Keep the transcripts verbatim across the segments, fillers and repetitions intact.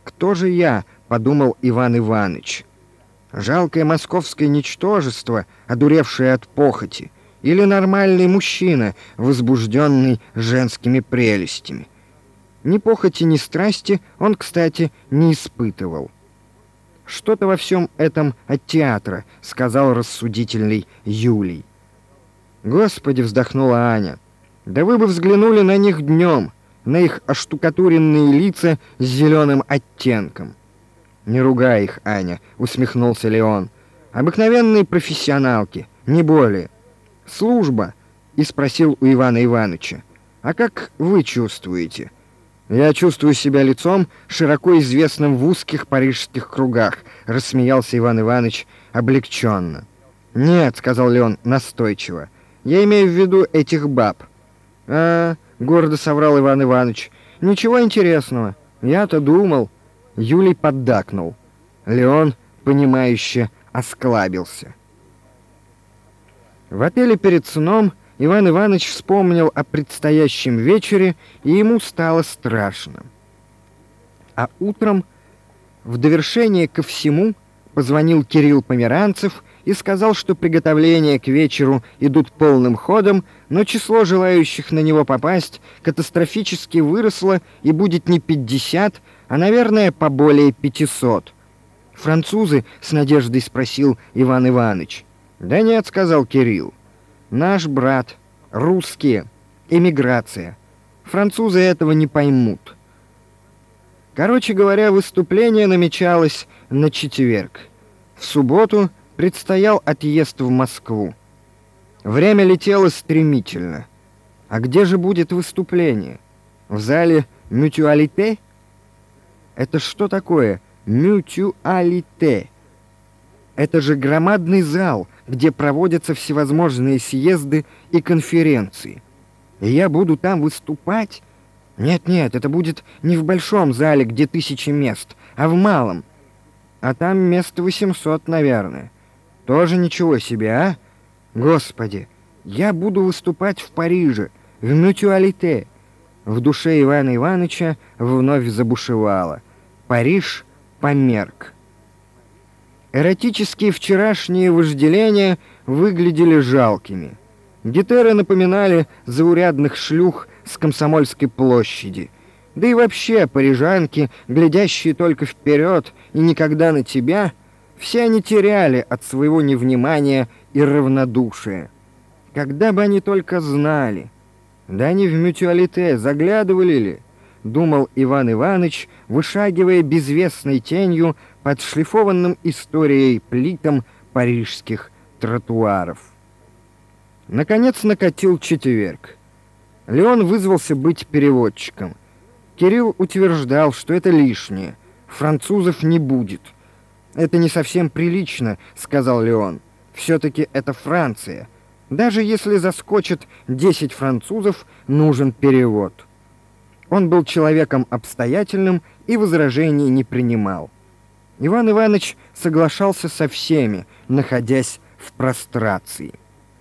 «Кто же я?» — подумал Иван Иваныч. «Жалкое московское ничтожество, одуревшее от похоти, или нормальный мужчина, возбужденный женскими прелестями?» Ни похоти, ни страсти он, кстати, не испытывал. «Что-то во всем этом от театра», — сказал рассудительный Юлий. «Господи!» — вздохнула Аня. «Да вы бы взглянули на них днем, на их оштукатуренные лица с зеленым оттенком». «Не ругай их, Аня», — усмехнулся Леон. «Обыкновенные профессионалки, не более». «Служба?» — и спросил у Ивана Ивановича. «А как вы чувствуете?» «Я чувствую себя лицом, широко известным в узких парижских кругах», — рассмеялся Иван Иванович облегченно. «Нет», — сказал Леон настойчиво, — «я имею в виду этих баб». «А, — гордо соврал Иван Иванович, — ничего интересного. Я-то думал». Юлий поддакнул. Леон, понимающе осклабился. В отеле перед сном Иван Иванович вспомнил о предстоящем вечере, и ему стало страшно. А утром, в довершение ко всему, позвонил Кирилл Померанцев и сказал, что приготовления к вечеру идут полным ходом, но число желающих на него попасть катастрофически выросло и будет не пятьдесят, а, наверное, поболее пятисот. «Французы?» — с надеждой спросил Иван Иванович. «Да нет», — сказал Кирилл. «Наш брат, русские, эмиграция. Французы этого не поймут». Короче говоря, выступление намечалось на четверг. В субботу предстоял отъезд в Москву. Время летело стремительно. А где же будет выступление? В зале «Мютуалите»? Это что такое «Мютуалите»? Это же громадный зал, где проводятся всевозможные съезды и конференции. И я буду там выступать? Нет-нет, это будет не в большом зале, где тысячи мест, а в малом. А там мест восемьсот, наверное. Тоже ничего себе, а? Господи, я буду выступать в Париже, в Мютуалите. В душе Ивана Ивановича вновь забушевало. Париж померк. Эротические вчерашние вожделения выглядели жалкими. Гетеры напоминали заурядных шлюх с Комсомольской площади. Да и вообще парижанки, глядящие только вперед и никогда на тебя, все они теряли от своего невнимания и равнодушия. Когда бы они только знали. Да они в Мютуалите заглядывали ли? Думал Иван Иванович, вышагивая безвестной тенью под шлифованным историей плитом парижских тротуаров. Наконец накатил четверг. Леон вызвался быть переводчиком. Кирилл утверждал, что это лишнее. Французов не будет. «Это не совсем прилично», — сказал Леон. «Все-таки это Франция. Даже если заскочит десять французов, нужен перевод». Он был человеком обстоятельным и возражений не принимал. Иван Иванович соглашался со всеми, находясь в прострации.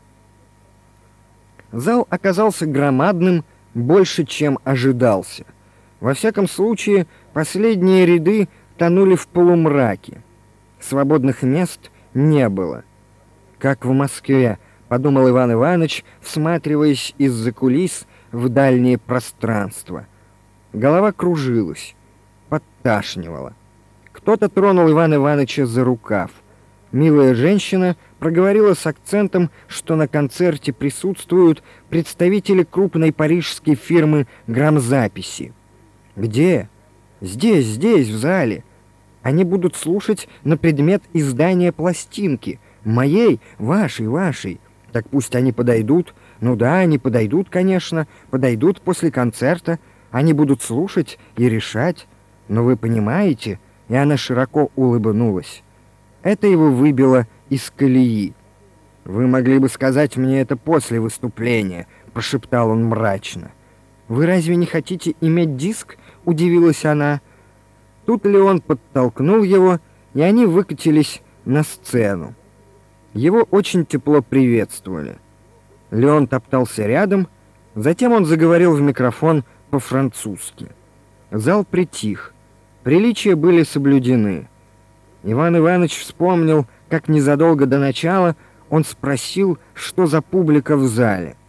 Зал оказался громадным, больше, чем ожидался. Во всяком случае, последние ряды тонули в полумраке. Свободных мест не было. «Как в Москве», — подумал Иван Иванович, всматриваясь из-за кулис в дальнее пространство. Голова кружилась, подташнивала. Кто-то тронул Ивана Ивановича за рукав. Милая женщина проговорила с акцентом, что на концерте присутствуют представители крупной парижской фирмы грамзаписи. «Где?» «Здесь, здесь, в зале. Они будут слушать на предмет издания пластинки. Моей, вашей, вашей. Так пусть они подойдут. Ну да, они подойдут, конечно. Подойдут после концерта. Они будут слушать и решать. Но вы понимаете...» И она широко улыбнулась. Это его выбило из колеи. «Вы могли бы сказать мне это после выступления», — прошептал он мрачно. «Вы разве не хотите иметь диск?» — удивилась она. Тут Леон подтолкнул его, и они выкатились на сцену. Его очень тепло приветствовали. Леон топтался рядом, затем он заговорил в микрофон по-французски. Зал притих. Приличия были соблюдены. Иван Иванович вспомнил, как незадолго до начала он спросил, что за публика в зале.